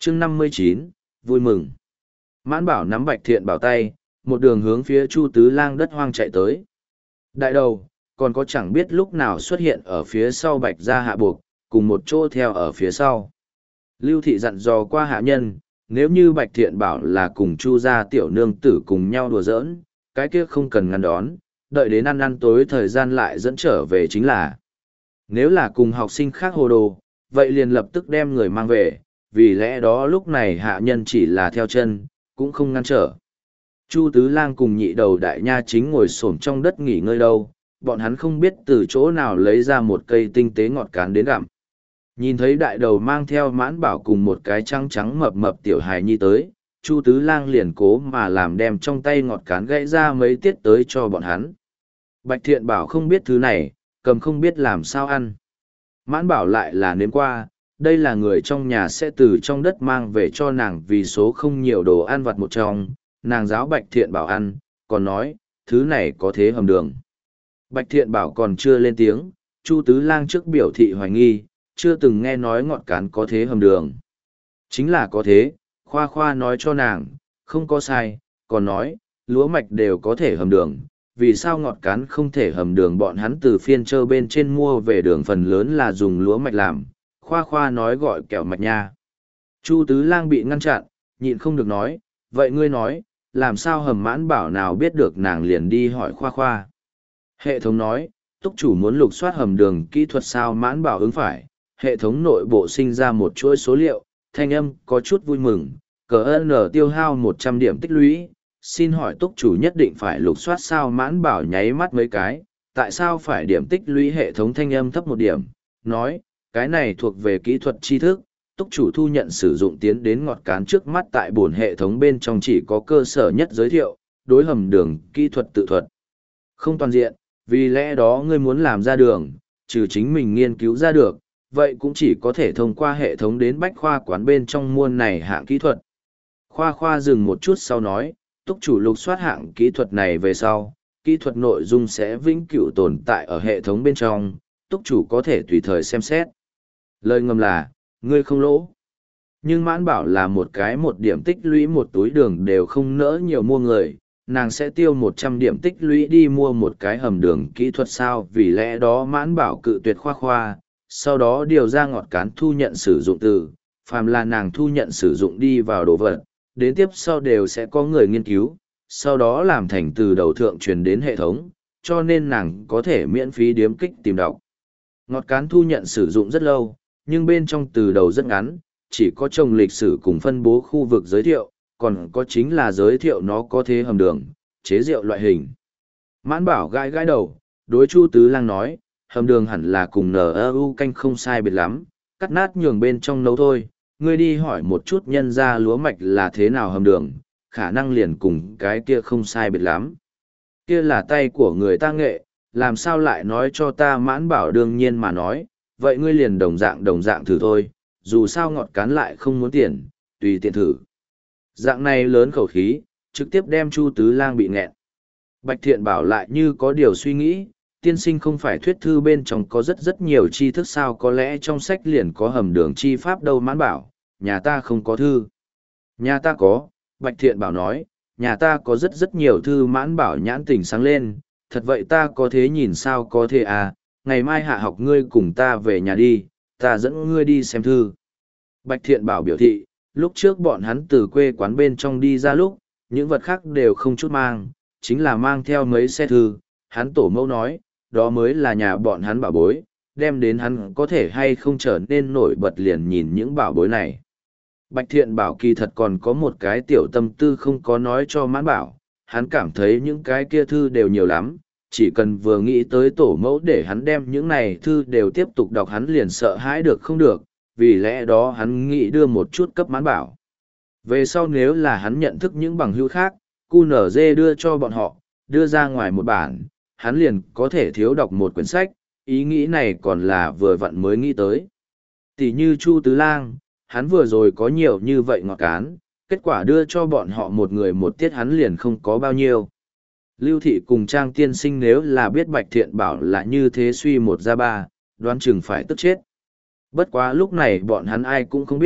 chương 59, vui mừng. Mãn Bảo nắm Bạch Thiện Bảo tay, một đường hướng phía Chu Tứ Lang đất hoang chạy tới. Đại đầu, còn có chẳng biết lúc nào xuất hiện ở phía sau Bạch Gia Hạ Buộc, cùng một chỗ theo ở phía sau. Lưu Thị dặn dò qua hạ nhân, nếu như Bạch Thiện Bảo là cùng Chu gia tiểu nương tử cùng nhau đùa giỡn, cái kia không cần ngăn đón, đợi đến ăn tối thời gian lại dẫn trở về chính là. Nếu là cùng học sinh khác hồ đồ, vậy liền lập tức đem người mang về, vì lẽ đó lúc này hạ nhân chỉ là theo chân, cũng không ngăn trở. Chu Tứ Lang cùng nhị đầu đại nha chính ngồi xổm trong đất nghỉ ngơi đâu, bọn hắn không biết từ chỗ nào lấy ra một cây tinh tế ngọt cán đến gặm. Nhìn thấy đại đầu mang theo Mãn Bảo cùng một cái trắng trắng mập mập tiểu hài nhi tới, Chu Tứ Lang liền cố mà làm đem trong tay ngọt cán gãy ra mấy tiết tới cho bọn hắn. Bạch Thiện Bảo không biết thứ này, cầm không biết làm sao ăn. Mãn Bảo lại là nếm qua, đây là người trong nhà sẽ từ trong đất mang về cho nàng vì số không nhiều đồ ăn vặt một trong, nàng giáo Bạch Thiện Bảo ăn, còn nói, thứ này có thế hầm đường. Bạch Thiện Bảo còn chưa lên tiếng, Chu Tứ Lang trước biểu thị hoài nghi, chưa từng nghe nói ngọt cán có thế hầm đường. Chính là có thế, khoa khoa nói cho nàng, không có sai, còn nói, lúa mạch đều có thể hầm đường, vì sao ngọt cán không thể hầm đường. Bọn hắn từ phiên trơ bên trên mua về đường phần lớn là dùng lúa mạch làm, khoa khoa nói gọi kẹo mạch nha. Chu Tứ Lang bị ngăn chặn, nhịn không được nói, vậy ngươi nói, làm sao hầm Mãn Bảo nào biết được, nàng liền đi hỏi khoa khoa. Hệ thống nói, túc chủ muốn lục soát hầm đường kỹ thuật sao? Mãn Bảo ứng phải, hệ thống nội bộ sinh ra một chuỗi số liệu, thanh âm có chút vui mừng, CN tiêu hao 100 điểm tích lũy, xin hỏi túc chủ nhất định phải lục soát sao? Mãn Bảo nháy mắt mấy cái, tại sao phải điểm tích lũy? Hệ thống thanh âm thấp một điểm, nói, cái này thuộc về kỹ thuật tri thức, túc chủ thu nhận sử dụng tiến đến ngọt cán trước mắt tại bổn hệ thống bên trong chỉ có cơ sở nhất giới thiệu, đối hầm đường kỹ thuật tự thuật. Không toàn diện, vì lẽ đó ngươi muốn làm ra đường, trừ chính mình nghiên cứu ra được, vậy cũng chỉ có thể thông qua hệ thống đến bách khoa quán bên trong mua này hạng kỹ thuật. Khoa khoa dừng một chút sau nói, túc chủ lục soát hạng kỹ thuật này về sau, kỹ thuật nội dung sẽ vĩnh cửu tồn tại ở hệ thống bên trong, túc chủ có thể tùy thời xem xét. Lời ngầm là, ngươi không lỗ. Nhưng Mãn Bảo là một cái một điểm tích lũy một túi đường đều không nỡ nhiều mua người, nàng sẽ tiêu 100 điểm tích lũy đi mua một cái hầm đường kỹ thuật sao? Vì lẽ đó Mãn Bảo cự tuyệt khoa khoa, sau đó điều ra ngọt cán thu nhận sử dụng từ, phàm là nàng thu nhận sử dụng đi vào đồ vật, đến tiếp sau đều sẽ có người nghiên cứu, sau đó làm thành từ đầu thượng truyền đến hệ thống, cho nên nàng có thể miễn phí điếm kích tìm đọc. Ngọt cán thu nhận sử dụng rất lâu, nhưng bên trong từ đầu rất ngắn, chỉ có trồng lịch sử cùng phân bố khu vực giới thiệu, còn có chính là giới thiệu nó có thế hầm đường, chế rượu loại hình. Mãn Bảo gãi gãi đầu, đối Chu Tứ Lang nói, hầm đường hẳn là cùng NU canh không sai biệt lắm, cắt nát nhường bên trong nấu thôi, ngươi đi hỏi một chút nhân ra lúa mạch là thế nào hầm đường, khả năng liền cùng cái kia không sai biệt lắm. Kia là tay của người ta nghệ, làm sao lại nói cho ta? Mãn Bảo đương nhiên mà nói, vậy ngươi liền đồng dạng thử thôi, dù sao ngọt cán lại không muốn tiền, tùy tiện thử. Dạng này lớn khẩu khí, trực tiếp đem Chu Tứ Lang bị nghẹn. Bạch Thiện Bảo lại như có điều suy nghĩ, tiên sinh không phải thuyết thư bên trong có rất nhiều tri thức sao? Có lẽ trong sách liền có hầm đường chi pháp đâu? Mãn Bảo, nhà ta không có thư. Nhà ta có, Bạch Thiện Bảo nói, nhà ta có rất nhiều thư. Mãn Bảo nhãn tỉnh sáng lên, thật vậy ta có thế nhìn sao? Có thể à, ngày mai hạ học ngươi cùng ta về nhà đi, ta dẫn ngươi đi xem thư. Bạch Thiện Bảo biểu thị, lúc trước bọn hắn từ quê quán bên trong đi ra lúc, những vật khác đều không chút mang, chính là mang theo mấy xe thư. Hắn tổ mẫu nói, đó mới là nhà bọn hắn bảo bối, đem đến hắn có thể hay không trở nên nổi bật liền nhìn những bảo bối này. Bạch Thiện Bảo kỳ thật còn có một cái tiểu tâm tư không có nói cho Mãn Bảo, hắn cảm thấy những cái kia thư đều nhiều lắm, chỉ cần vừa nghĩ tới tổ mẫu để hắn đem những này thư đều tiếp tục đọc hắn liền sợ hãi được không được, vì lẽ đó hắn nghĩ đưa một chút cấp Mãn Bảo. Về sau nếu là hắn nhận thức những bằng hữu khác, QNZ đưa cho bọn họ, đưa ra ngoài một bản, hắn liền có thể thiếu đọc một quyển sách, ý nghĩ này còn là vừa vặn mới nghĩ tới. Tỷ như Chu Tứ Lang, hắn vừa rồi có nhiều như vậy ngọt cán, kết quả đưa cho bọn họ một người một tiết hắn liền không có bao nhiêu. Lưu Thị cùng Trang tiên sinh nếu là biết Bạch Thiện Bảo là như thế suy một ra ba, đoán chừng phải tức chết. Bất quá lúc này bọn hắn ai cũng không biết,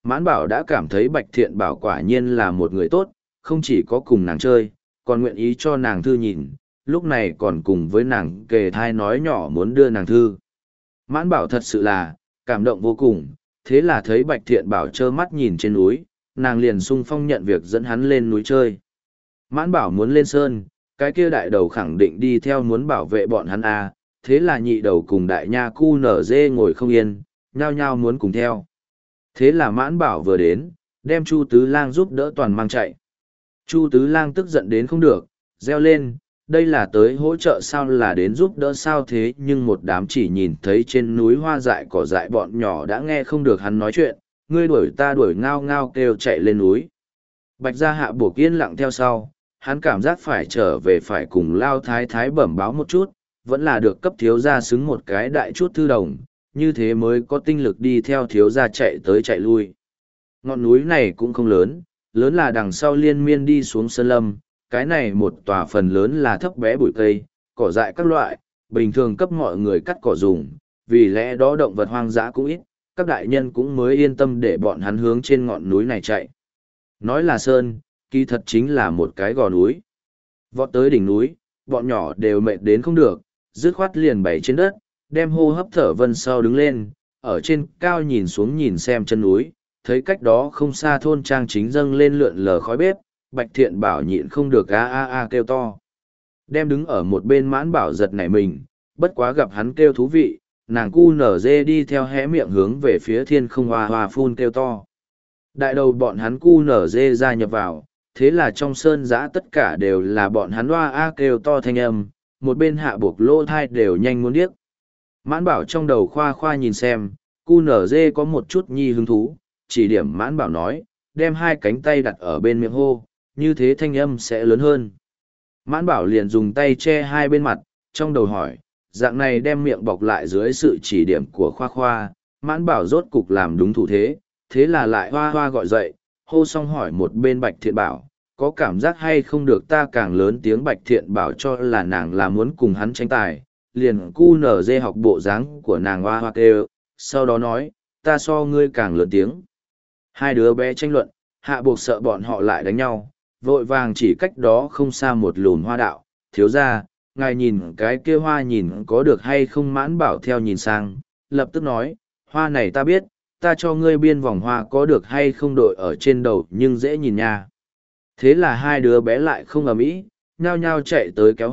Mãn Bảo đã cảm thấy Bạch Thiện Bảo quả nhiên là một người tốt, không chỉ có cùng nàng chơi, còn nguyện ý cho nàng thư nhìn, lúc này còn cùng với nàng kề thai nói nhỏ muốn đưa nàng thư. Mãn Bảo thật sự là, cảm động vô cùng, thế là thấy Bạch Thiện Bảo trơ mắt nhìn trên núi, nàng liền sung phong nhận việc dẫn hắn lên núi chơi. Mãn Bảo muốn lên sơn, cái kia đại đầu khẳng định đi theo muốn bảo vệ bọn hắn à, thế là nhị đầu cùng đại nha cu nở dê ngồi không yên, nhao nhao muốn cùng theo. Thế là Mãn Bảo vừa đến, đem Chu Tứ Lang giúp đỡ toàn mang chạy. Chu Tứ Lang tức giận đến không được, reo lên, đây là tới hỗ trợ sao là đến giúp đỡ sao thế, nhưng một đám chỉ nhìn thấy trên núi hoa dại cỏ dại bọn nhỏ đã nghe không được hắn nói chuyện, ngươi đuổi ta đuổi ngao ngao kêu chạy lên núi. Bạch Gia Hạ buộc yên lặng theo sau, hắn cảm giác phải trở về phải cùng Lao Thái Thái bẩm báo một chút, vẫn là được cấp thiếu gia xứng một cái đại chút thư đồng, như thế mới có tinh lực đi theo thiếu gia chạy tới chạy lui. Ngọn núi này cũng không lớn, lớn là đằng sau liên miên đi xuống sơn lâm, cái này một tòa phần lớn là thấp bé bụi cây, cỏ dại các loại, bình thường cấp mọi người cắt cỏ dùng, vì lẽ đó động vật hoang dã cũng ít, các đại nhân cũng mới yên tâm để bọn hắn hướng trên ngọn núi này chạy. Nói là sơn, kỳ thật chính là một cái gò núi. Vọt tới đỉnh núi, bọn nhỏ đều mệt đến không được, dứt khoát liền bày trên đất, đem hô hấp thở vân sau đứng lên, ở trên cao nhìn xuống nhìn xem chân núi, thấy cách đó không xa thôn trang chính dâng lên lượn lờ khói bếp, Bạch Thiện Bảo nhịn không được a a a kêu to. Đem đứng ở một bên Mãn Bảo giật nảy mình, bất quá gặp hắn kêu thú vị, nàng cu nở dê đi theo hé miệng hướng về phía thiên không hoa hoa phun kêu to. Đại đầu bọn hắn cu nở dê gia nhập vào, thế là trong sơn giã tất cả đều là bọn hắn hoa a kêu to thanh âm, một bên hạ buộc lỗ thai đều nhanh muốn điếc. Mãn Bảo trong đầu khoa khoa nhìn xem, cu nở dê có một chút nhi hứng thú, chỉ điểm Mãn Bảo nói, đem hai cánh tay đặt ở bên miệng hô, như thế thanh âm sẽ lớn hơn. Mãn Bảo liền dùng tay che hai bên mặt, trong đầu hỏi, dạng này đem miệng bọc lại dưới sự chỉ điểm của khoa khoa, Mãn Bảo rốt cục làm đúng thủ thế, thế là lại hoa hoa gọi dậy, hô xong hỏi một bên Bạch Thiện Bảo, có cảm giác hay không được ta càng lớn tiếng. Bạch Thiện Bảo cho là nàng là muốn cùng hắn tranh tài, liền cu nở dê học bộ dáng của nàng hoa hoa kêu, sau đó nói, ta so ngươi càng lớn tiếng. Hai đứa bé tranh luận, hạ buộc sợ bọn họ lại đánh nhau, vội vàng chỉ cách đó không xa một lùn hoa đạo, thiếu ra, ngài nhìn cái kia hoa nhìn có được hay không. Mãn Bảo theo nhìn sang, lập tức nói, hoa này ta biết, ta cho ngươi biên vòng hoa có được hay không đội ở trên đầu nhưng dễ nhìn nha. Thế là hai đứa bé lại không ầm ĩ, nhao nhao chạy tới kéo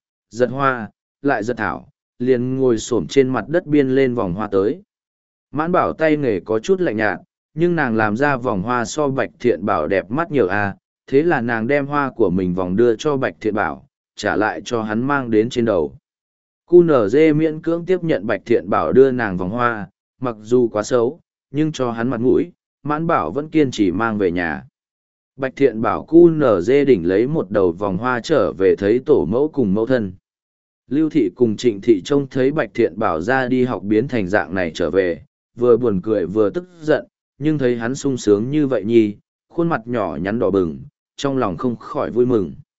hoa, lại giật thảo, liền ngồi xổm trên mặt đất biên lên vòng hoa tới. Mãn Bảo tay nghề có chút lạnh nhạt, nhưng nàng làm ra vòng hoa so Bạch Thiện Bảo đẹp mắt nhiều à, thế là nàng đem hoa của mình vòng đưa cho Bạch Thiện Bảo, trả lại cho hắn mang đến trên đầu. Cu nở dê miễn cưỡng tiếp nhận Bạch Thiện Bảo đưa nàng vòng hoa, mặc dù quá xấu, nhưng cho hắn mặt mũi, Mãn Bảo vẫn kiên trì mang về nhà. Bạch Thiện Bảo cu nở dê đỉnh lấy một đầu vòng hoa trở về thấy tổ mẫu cùng mẫu thân. Lưu Thị cùng Trịnh Thị trông thấy Bạch Thiện Bảo ra đi học biến thành dạng này trở về, vừa buồn cười vừa tức giận, nhưng thấy hắn sung sướng như vậy nhi, khuôn mặt nhỏ nhắn đỏ bừng, trong lòng không khỏi vui mừng.